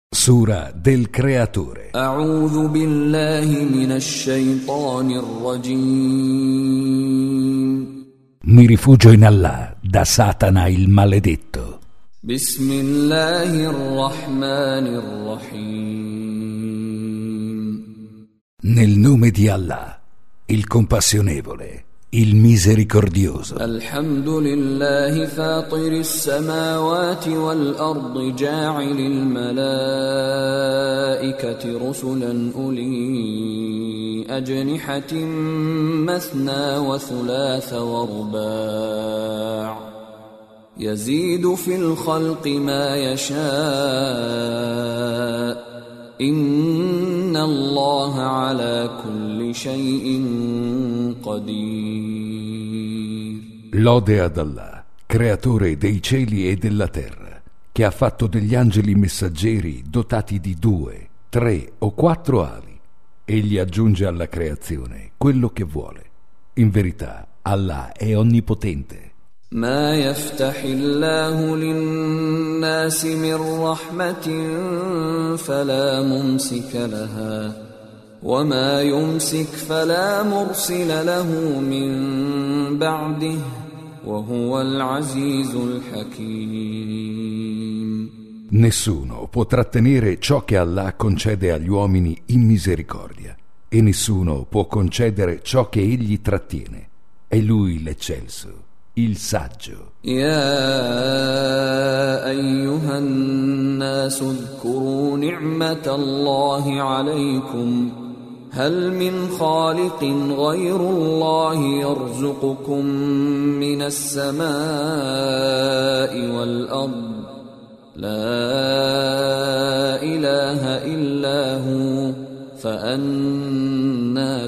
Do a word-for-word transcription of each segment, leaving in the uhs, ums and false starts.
Sura del Creatore. A'udhu billahi minash shaitanir rajim. Mi rifugio in Allah da Satana il maledetto. Bismillahir rahmanir rahim. Nel nome di Allah, il compassionevole, il misericordioso. Alhamdulillahi fatiris samawati wal ardi ja'ilil malaikati rusulan uli ajnihatin mathna wa thulatha wa ruba' yazidu fil khalqi ma yasha' inna Allaha ala kulli shay'in qadir. Lode ad Allah, creatore dei cieli e della terra, che ha fatto degli angeli messaggeri dotati di due, tre o quattro ali. Egli aggiunge alla creazione quello che vuole. In verità, Allah è onnipotente. ما يفتح الله للناس من رحمة فلا ممسك لها وما يمسك فلا مرسل له من بعده وهو العزيز الحكيم. Nessuno può trattenere ciò che Allah concede agli uomini in misericordia e nessuno può concedere ciò che egli trattiene. È lui l'eccelso, il saggio. يا أيها الناس اذكروا نعمة الله عليكم هل من خالق غير الله يرزقكم من السماء والأرض لا إله إلا هو فأنى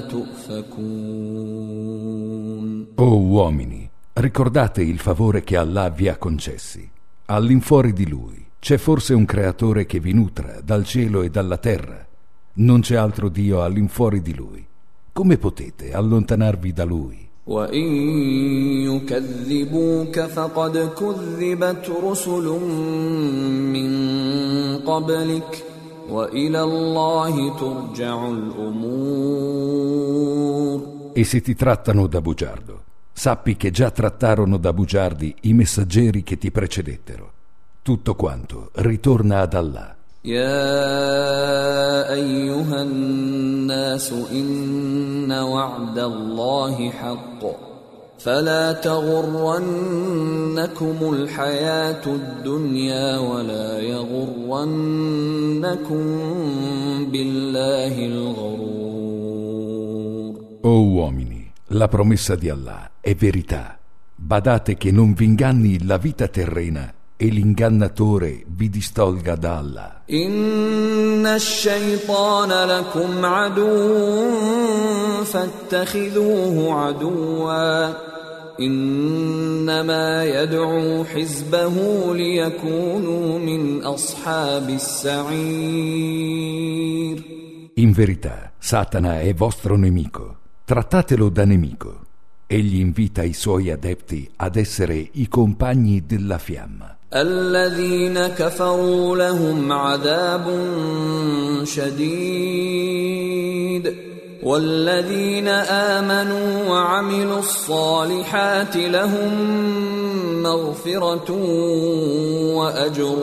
تؤفكون. O uomini, ricordate il favore che Allah vi ha concessi. All'infuori di Lui c'è forse un creatore che vi nutra dal cielo e dalla terra. Non c'è altro Dio all'infuori di Lui. Come potete allontanarvi da Lui? وَإِن يُكَذِّبُوكَ فَقَدْ كُذِّبَتْ رُسُلٌ مِّن قَبْلِكَ وَإِلَى اللَّهِ تُرْجَعُ الْأُمُورُ. E se ti trattano da bugiardo, sappi che già trattarono da bugiardi i messaggeri che ti precedettero. Tutto quanto ritorna ad Allah. يا أيها الناس إن وعد الله حق فلا تغرنكم الحياة الدنيا ولا يغرنكم بالله الغرور. O uomini, la promessa di Allah è verità. Badate che non vi inganni la vita terrena e l'ingannatore vi distolga da Allah. Inna ash-shaytana lakum aduwwun fattakhidhuhu aduwwan innama yad'u hizbahu liyakunu min ashabis sa'ir. In verità, Satana è vostro nemico. Trattatelo da nemico. Egli invita i suoi adepti ad essere i compagni della fiamma. الذين كفروا لهم عذاب شديد والذين آمنوا وعملوا الصالحات لهم مغفرة وأجر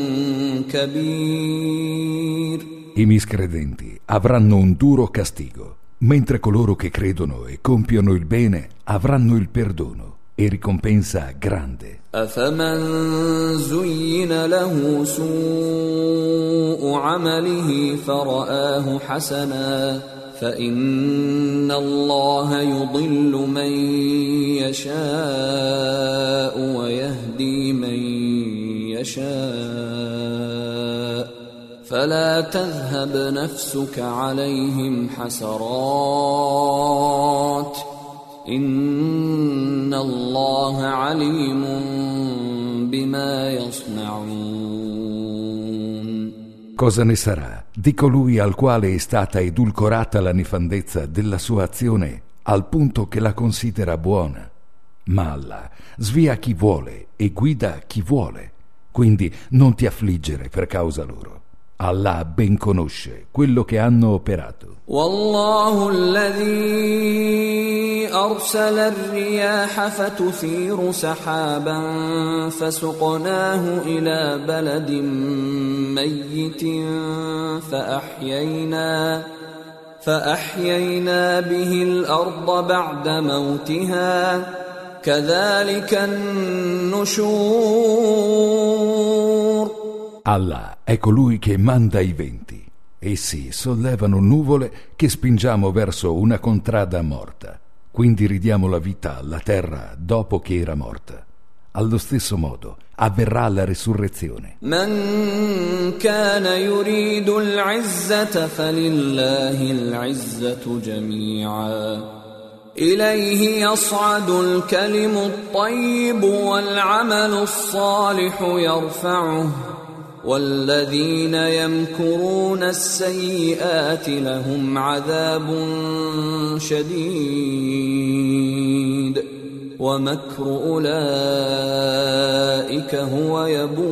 كبير. I miscredenti avranno un duro castigo, mentre coloro che credono e compiono il bene avranno il perdono e ricompensa grande. أفمن زين له سوء عمله فرآه حسنا فإن الله يضل من يشاء ويهدي من يشاء فلا تذهب نفسك عليهم حسرات إن الله عليم بما يصنعون. Cosa ne sarà di colui al quale è stata edulcorata la nefandezza della sua azione al punto che la considera buona? Ma Allah svia chi vuole e guida chi vuole. Quindi non ti affliggere per causa loro. Allah ben conosce quello che hanno operato. والله الذي أرسل الرياح فتثير سحابا فسقناه إلى بلد ميت فأحيينا فأحيينا به الأرض بعد موتها كذلك النشور. Allah è colui che manda i venti. Essi sollevano nuvole che spingiamo verso una contrada morta. Quindi ridiamo la vita alla terra dopo che era morta. Allo stesso modo avverrà la resurrezione. من كان يريد العزة فلله العزة جميعا إليه يصعد الكلم الطيب والعمل الصالح يرفعه والذين يمكرون السيئات لهم عذاب شديد ومكر أولئك هو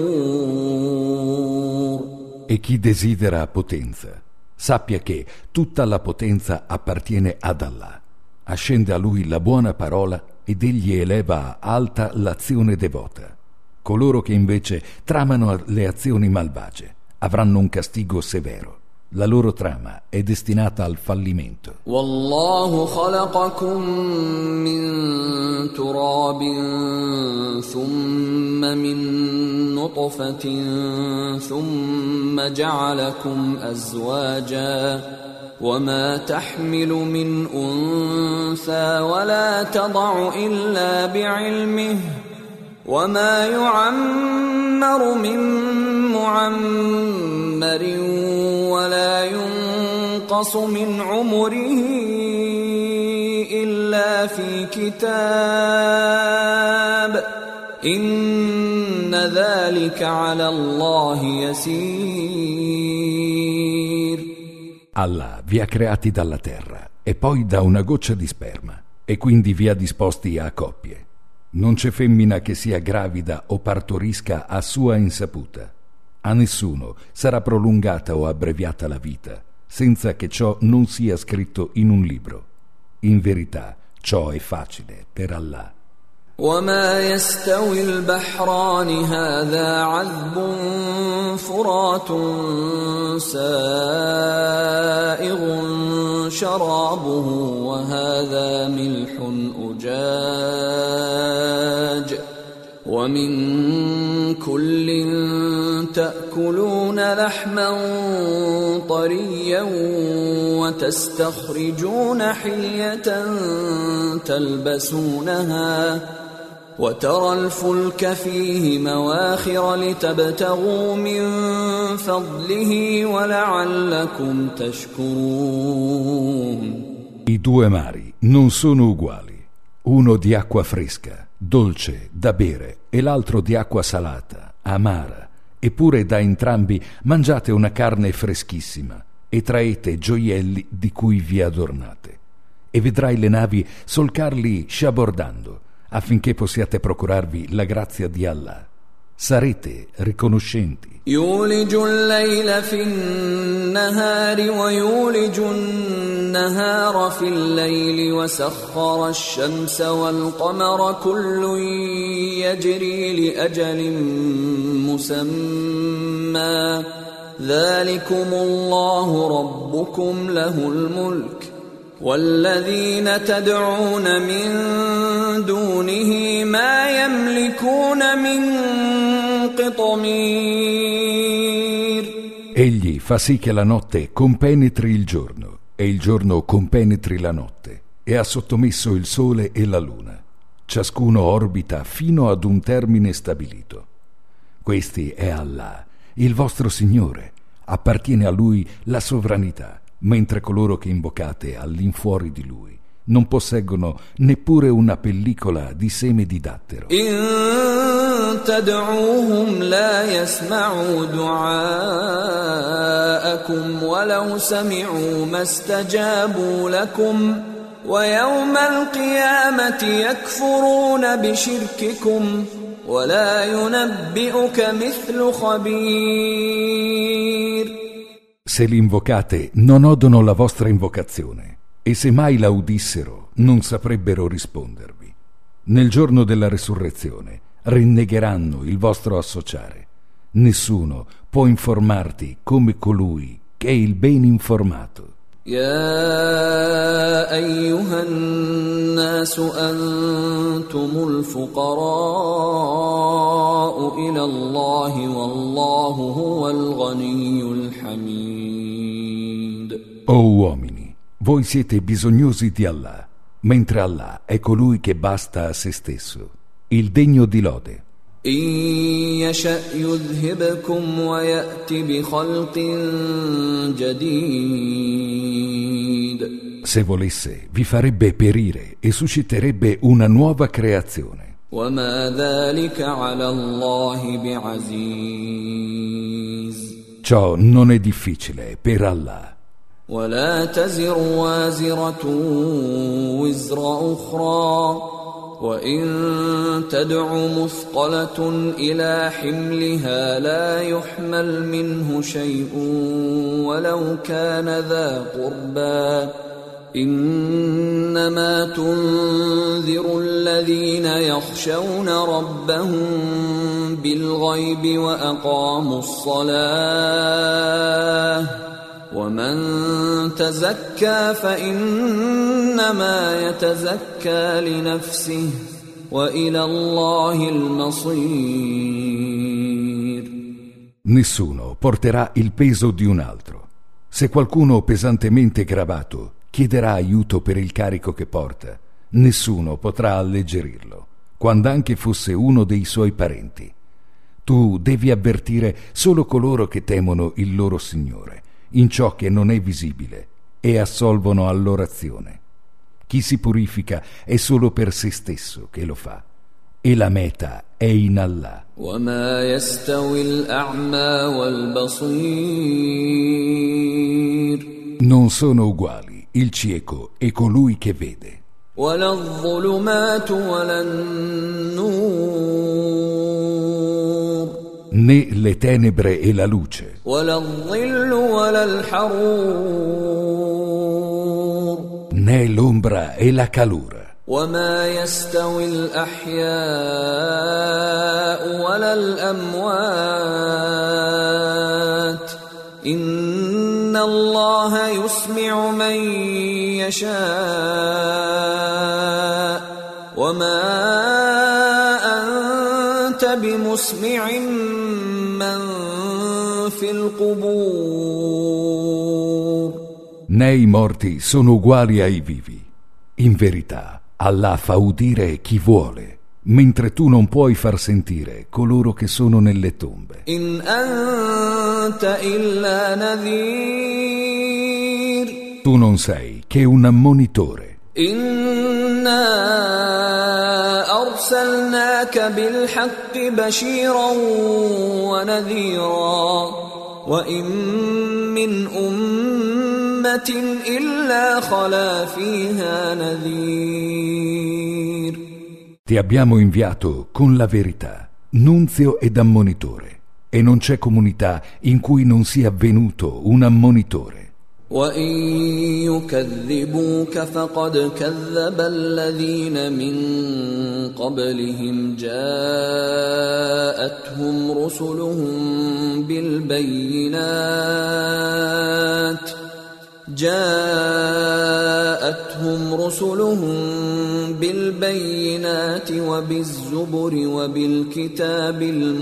يبور. E chi desidera potenza, sappia che tutta la potenza appartiene ad Allah. Ascende a lui la buona parola ed egli eleva alta l'azione devota. Coloro che invece tramano le azioni malvagie avranno un castigo severo. La loro trama è destinata al fallimento. والله خلقكم من تراب ثم من نطفة ثم جعلكم أزواجا وما تحمل من أنثى ولا تضع إلا بعلمه وما يعمر من معمر ولا ينقص من عمره إلا في كتاب إن ذلك على الله يسير. Allah vi ha creati dalla terra e poi da una goccia di sperma e quindi vi ha disposti a coppie. Non c'è femmina che sia gravida o partorisca a sua insaputa. A nessuno sarà prolungata o abbreviata la vita, senza che ciò non sia scritto in un libro. In verità, ciò è facile per Allah. وما يستوي البحران هذا عذب فرات سائغ شرابه وهذا ملح أجاج ومن كل تأكلون لحما طريا وتستخرجون حلية تلبسونها وترى الفلك فيه مواخر لتبتغوا من فضله ولعلكم تشكرون. I due mari non sono uguali, uno di acqua fresca, dolce da bere, e l'altro di acqua salata, amara, eppure da entrambi mangiate una carne freschissima e traete gioielli di cui vi adornate, e vedrai le navi solcarli sciabordando affinché possiate procurarvi la grazia di Allah. Sarete riconoscenti. يولج الليل في النهار ويولج النهار في الليل وسخر الشمس والقمر كل يجري لأجل مسمى ذلكم الله ربكم له الملك والذين تدعون من دونه ما يملكون من قطمير. Egli fa sì che la notte compenetri il giorno e il giorno compenetri la notte, e ha sottomesso il sole e la luna. Ciascuno orbita fino ad un termine stabilito. Questi è Allah, il vostro Signore. Appartiene a Lui la sovranità, mentre coloro che invocate all'infuori di Lui non posseggono neppure una pellicola di seme di dattero. إن تدعوهم لا يسمعوا دعاءكم ولو سمعوا ما استجابوا لكم ويوم القيامة يكفرون بشرككم ولا ينبئك مثل خبير. Se l'invocate non odono la vostra invocazione, e se mai la udissero non saprebbero rispondervi. Nel giorno della resurrezione rinnegheranno il vostro associare. Nessuno può informarti come colui che è il ben informato. يا أيها الناس أنتم الفقراء إلى الله والله هو الغني الحميد. O uomini, voi siete bisognosi di Allah, mentre Allah è colui che basta a se stesso, il degno di lode. إن يشأ يذهبكم ويأت بخلق جديد. Se volesse, vi farebbe perire e susciterebbe una nuova creazione. وما ذلك على الله بعزيز. Ciò non è difficile per Allah. ولا تزر وازرة وزر أخرى وإن تدع مثقلة إلى حملها لا يحمل منه شيء ولو كان ذا قربى إنما تنذر الذين يخشون ربهم بالغيب وأقاموا الصلاة ومن تزكى فإنما يتزكى لنفسه وإلى الله المصير. Nessuno porterà il peso di un altro. Se qualcuno pesantemente gravato chiederà aiuto per il carico che porta, nessuno potrà alleggerirlo, quando anche fosse uno dei suoi parenti. Tu devi avvertire solo coloro che temono il loro Signore in ciò che non è visibile e assolvono all'orazione. Chi si purifica è solo per se stesso che lo fa, e la meta è in Allah. وما يستوي الأعمى والبصير. Non sono uguali il cieco e colui che vede. ولا الظلمات ولا النور. Né le tenebre e la luce. ولا الظل ولا الحرور. Né l'ombra e la calura. وما يستوي الأحياء ولا الأموات إن الله يسمع من يشاء وما أنت بمسمع من في القبور. Né i morti sono uguali ai vivi. In verità, Allah fa udire chi vuole, mentre tu non puoi far sentire coloro che sono nelle tombe. إن أنت إلا نذير. Tu non sei che un ammonitore. إنا أرسلناك بالحق بشيرا ونذيرا وإن من أمة إلا خلا فيها نذير. Ti abbiamo inviato con la verità, nunzio ed ammonitore, e non c'è comunità in cui non sia venuto un ammonitore. وإن يكذبوك فقد كذب الذين من قبلهم جاءتهم رسلهم بالبينات جاءتهم رسلهم بالبينات وبالزبر وبالكتاب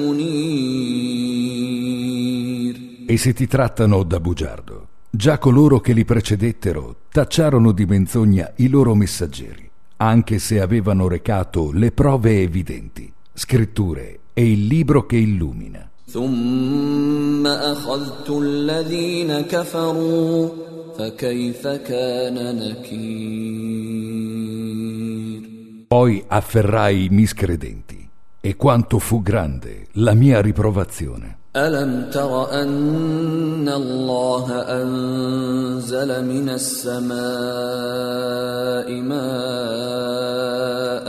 المنير. E se ti trattano da bugiardo, già coloro che li precedettero tacciarono di menzogna i loro messaggeri, anche se avevano recato le prove evidenti, scritture e il libro che illumina. ثم أخذت الذين كفروا فكيف كان نكير. Poi afferrai i miscredenti, e quanto fu grande la mia riprovazione. ألم تر أن الله أنزل من السماء ماء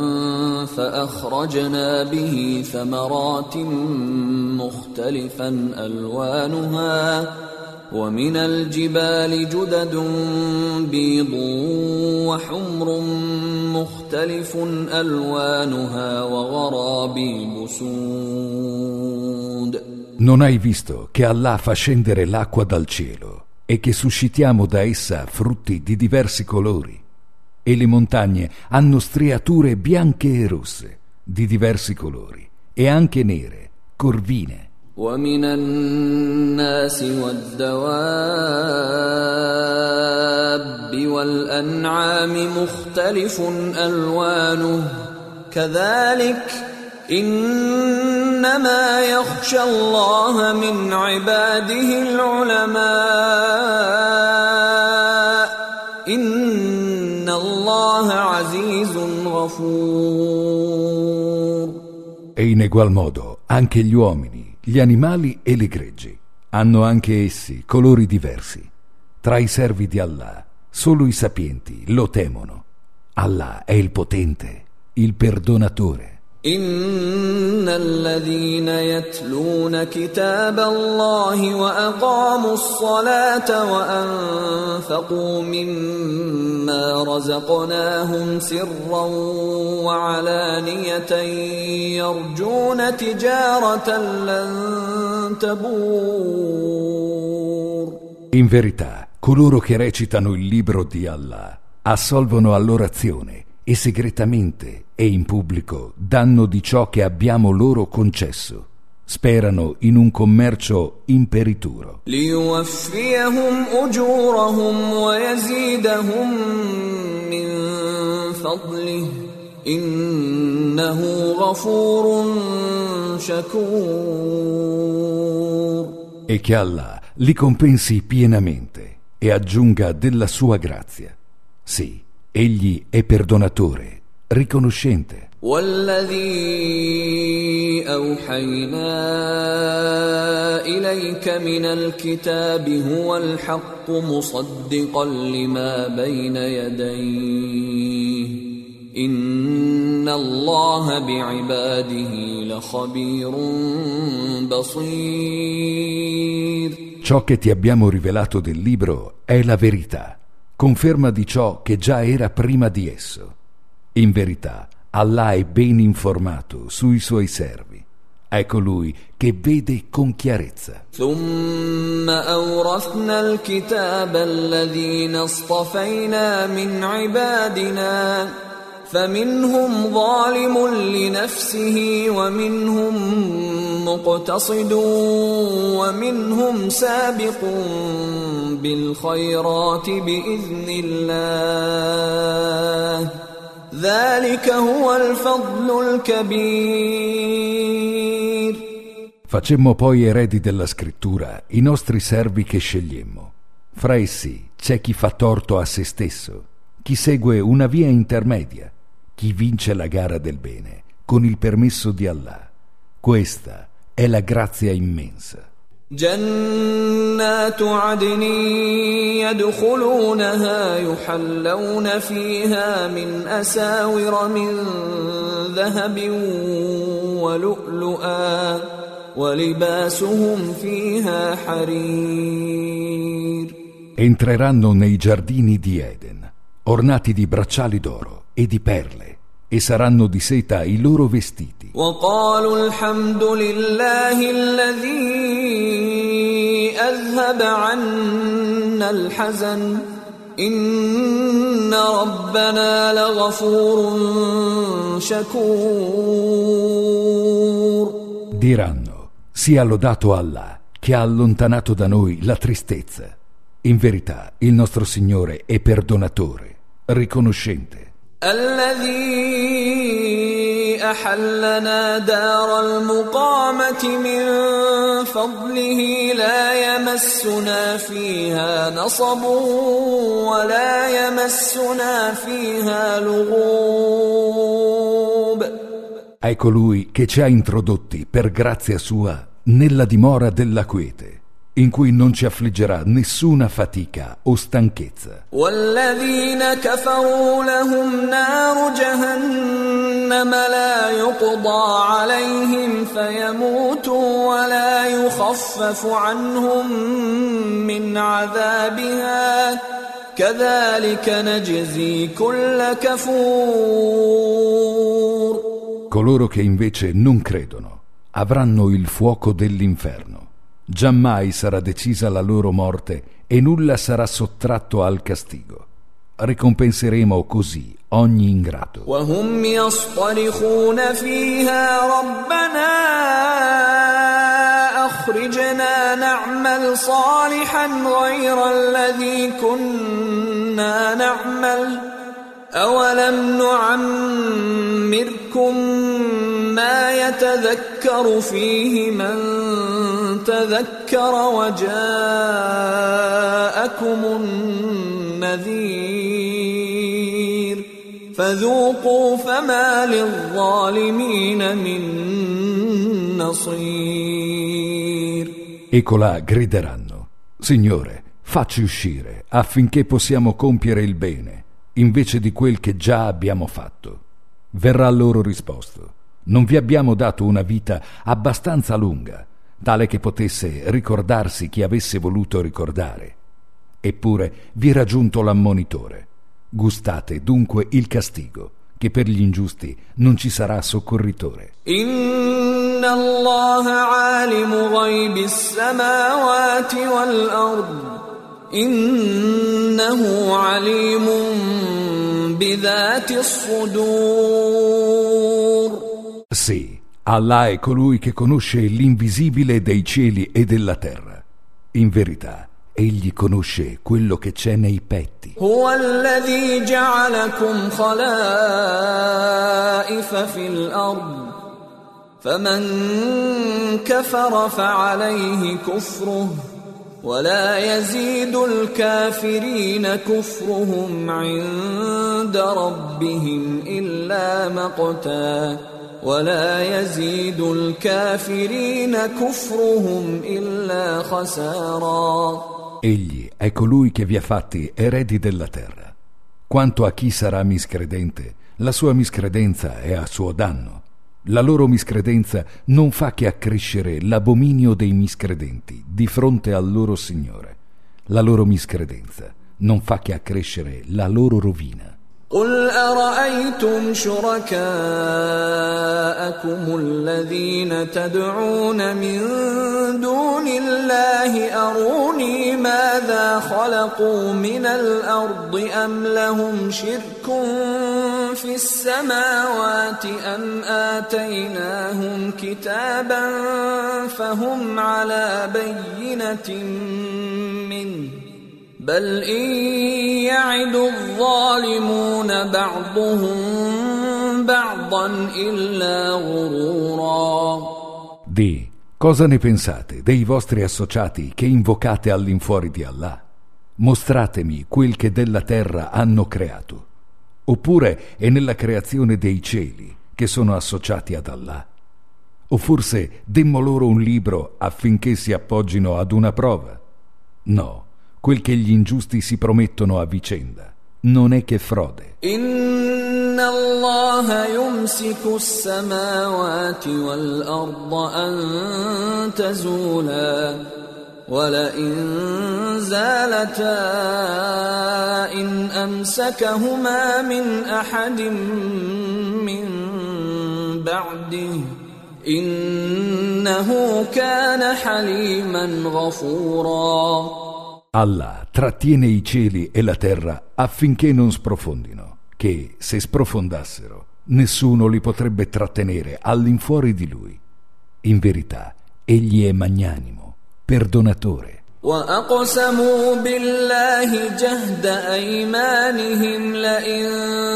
فأخرجنا به ثمرات مختلفا ألوانها ومن الجبال جدد بيض وحمر مختلف ألوانها وغرابيب سود. Non hai visto che Allah fa scendere l'acqua dal cielo e che suscitiamo da essa frutti di diversi colori? E le montagne hanno striature bianche e rosse, di diversi colori, e anche nere, corvine. ومن الناس والدواب والأنعام مختلف ألوانه كذلك إنما يخشى الله من عباده العلماء إن الله عزيز غفور. E in egual modo anche gli uomini, gli animali e le greggi hanno anche essi colori diversi. Tra i servi di Allah solo i sapienti lo temono. Allah è il potente, il perdonatore. إن الذين يتلون كتاب الله وأقاموا الصلاة وأنفقوا مما رزقناهم سرا وعلانية يرجون تجارة لن تبور. In verità, coloro che recitano il libro di Allah assolvono all'orazione e segretamente e in pubblico danno di ciò che abbiamo loro concesso. Sperano in un commercio imperituro. ليوفيهم أجورهم ويزيدهم من فضله إنه غفور شكور. E che Allah li compensi pienamente e aggiunga della sua grazia. Sì, egli è perdonatore, riconoscente. والذي أوحينا إليك من الكتاب هو الحق مصدقا لما بين يديه إن الله بعباده لخبير بصير. Ciò che ti abbiamo rivelato del libro è la verità, conferma di ciò che già era prima di esso. In verità, Allah è ben informato sui suoi servi. È colui che vede con chiarezza. ثم أورثنا الكتاب الذين اصطفينا من عبادنا فمنهم ظالم لنفسه ومنهم مقتصد ومنهم سابق بالخيرات بإذن الله ذلك هو الفضل الكبير. Facemmo poi eredi della scrittura i nostri servi che scegliemmo. Fra essi c'è chi fa torto a se stesso, chi segue una via intermedia, chi vince la gara del bene con il permesso di Allah. Questa è la grazia immensa. جنات عدن يدخلونها يحلون فيها من أساور من ذهب ولؤلؤا ولباسهم فيها حرير. Entreranno nei giardini di Eden, ornati di bracciali d'oro e di perle, e saranno di seta i loro vestiti. وقالوا الحمد لله الذي أذهب عنا الحزن إن ربنا لغفور شكور. Diranno: sia lodato Allah che ha allontanato da noi la tristezza. In verità il nostro Signore è perdonatore, riconoscente. الذي أحلنا دار المقامة من فضله لا يمسنا فيها نصب ولا يمسنا فيها لغوب. È colui che ci ha introdotti per grazia sua nella dimora della quiete, in cui non ci affliggerà nessuna fatica o stanchezza. والذين كفروا لهم نار جهنم لا يقضى عليهم فيموتوا ولا يخفف عنهم من من عذابها كذلك نجزي كل كفور. Coloro che invece non credono avranno il fuoco dell'inferno. Giammai sarà decisa la loro morte e nulla sarà sottratto al castigo. Ricompenseremo così ogni ingrato. وهم يصطرخون فيها ربنا أخرجنا نعمل صالحا غير الذي كنا نعمل أولم نعمركم ما يتذكر فيه من تذكر وجاءكم النذير فذوقوا فما للظالمين من نصير. E colà grideranno: Signore, facci uscire affinché possiamo compiere il bene invece di quel che già abbiamo fatto. Verrà loro risposto: non vi abbiamo dato una vita abbastanza lunga, tale che potesse ricordarsi chi avesse voluto ricordare. Eppure vi era giunto l'ammonitore. Gustate dunque il castigo, che per gli ingiusti non ci sarà soccorritore. Inna Allah alimu ghaibi as-samawati wal-ard. Innahu alimun bidhati as-sudur. Sì, Allah è colui che conosce l'invisibile dei cieli e della terra. In verità, egli conosce quello che c'è nei petti. Huwa alladhi ja'alakum khalaifa fil ard. Faman kafara fa'alayhi kufruhu. ولا يزيد الكافرين كفرهم عند ربهم إلا مقتا ولا يزيد الكافرين كفرهم إلا خسارا. Egli è colui che vi ha fatti eredi della terra. Quanto a chi sarà miscredente, la sua miscredenza è a suo danno. La loro miscredenza non fa che accrescere l'abominio dei miscredenti di fronte al loro Signore. La loro miscredenza non fa che accrescere la loro rovina. قل أرأيتم شركاءكم الذين تدعون من دون الله أروني ماذا خلقوا من الأرض أم لهم شرك في السماوات أم آتيناهم كتابا فهم على بينة منه بل إن يعد الظالمون بعضهم بعضا إلا غرورا. Di, cosa ne pensate dei vostri associati che invocate all'infuori di Allah? Mostratemi quel che della terra hanno creato. Oppure è nella creazione dei cieli che sono associati ad Allah? O forse demmo loro un libro affinché si appoggino ad una prova? No. Quel che gli ingiusti si promettono a vicenda non è che frode. Inna Allah yumsiku as-samawati wal-arda an tazula wa la in zalata in amsakahuma min ahadin min ba'dihi innahu kana haliman ghafura. Allah trattiene i cieli e la terra affinché non sprofondino, che se sprofondassero nessuno li potrebbe trattenere all'infuori di lui. In verità, egli è magnanimo, perdonatore. وَأَقْسَمُوا بِاللَّهِ جَهْدَ أَيْمَانِهِمْ لَئِن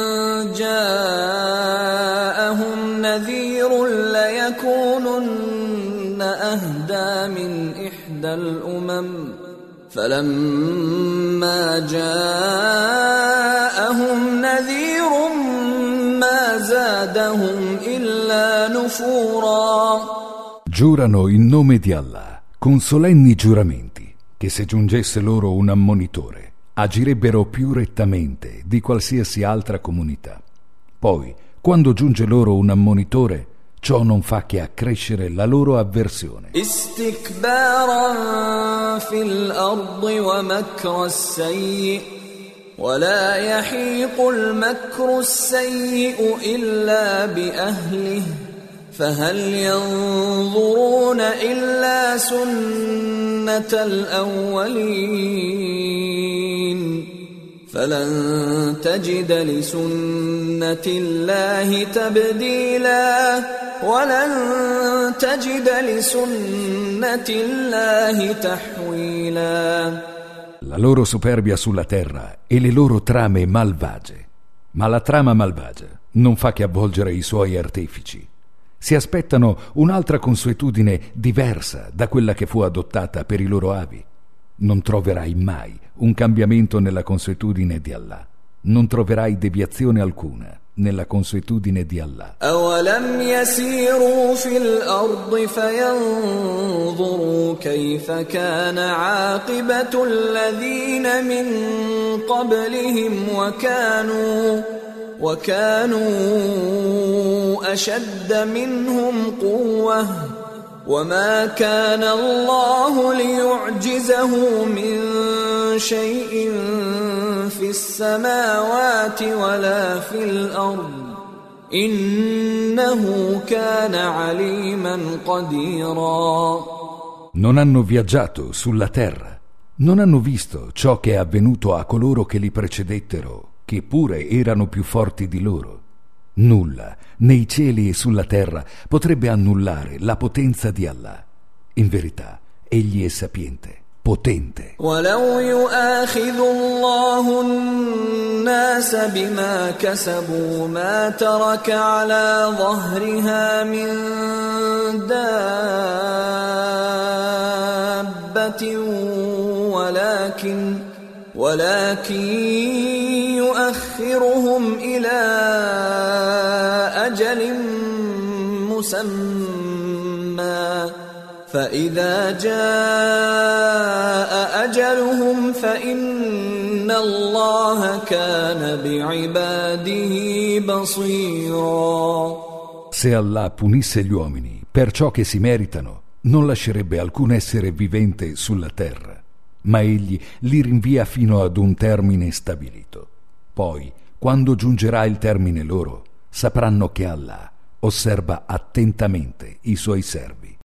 جَاءَهُمْ نَذِيرٌ لَيَكُونُنَّ أَهْدَى مِنْ إِحْدَى الْأُمَمِ فلما جاءهم نذير ما زادهم إلا نفورا. Giurano in nome di Allah con solenni giuramenti che se giungesse loro un ammonitore agirebbero più rettamente di qualsiasi altra comunità. Poi, quando giunge loro un ammonitore, ciò non fa che accrescere la loro avversione. Istikbaran fil ardi wa makra as-sayyi wa la yahiqu al-makru as-sayyi'u illa bi ahlihi فهل ينظرون إلا سنة الأولين فلن تجد لسنة الله تبديلا ولن تجد لسنة الله تحويلا. La loro superbia sulla terra e le loro trame malvagie. Ma la trama malvagia non fa che avvolgere i suoi artefici. Si aspettano un'altra consuetudine diversa da quella che fu adottata per i loro avi. Non troverai mai un cambiamento nella consuetudine di Allah. Non troverai deviazione alcuna nella consuetudine di Allah. أَوَلَمْ يَسِيرُوا فِي الْأَرْضِ فَيَنْظُرُوا كَيْفَ كَانَ عَاقِبَةُ الَّذِينَ مِنْ قَبْلِهِمْ وَكَانُوا وَكَانُوا أَشَدَّ مِنْهُمْ قُوَّةً وَمَا كَانَ اللَّهُ لِيُعْجِزَهُ مِنْ شَيْءٍ فِي السَّمَاوَاتِ وَلَا فِي الْأَرْضِ إِنَّهُ كَانَ عَلِيمًا قَدِيرًا. Non hanno viaggiato sulla terra, non hanno visto ciò che è avvenuto a coloro che li precedettero, che pure erano più forti di loro. Nulla, nei cieli e sulla terra, potrebbe annullare la potenza di Allah. In verità, egli è sapiente, potente. وَلَوْ يُؤَاخِذُ اللَّهُ النَّاسَ بِمَا كَسَبُوا مَا تَرَكَ عَلَى ظَهْرِهَا مِن دَابَّةٍ وَلَكِنْ ولكن يؤخرهم إلى أجل مسمى فإذا جاء أجلهم فإن الله كان بعباده بصيرا. Se Allah punisse gli uomini per ciò che si meritano, non lascerebbe alcun essere vivente sulla terra. Ma egli li rinvia fino ad un termine stabilito. Poi, quando giungerà il termine loro, sapranno che Allah osserva attentamente i suoi servi.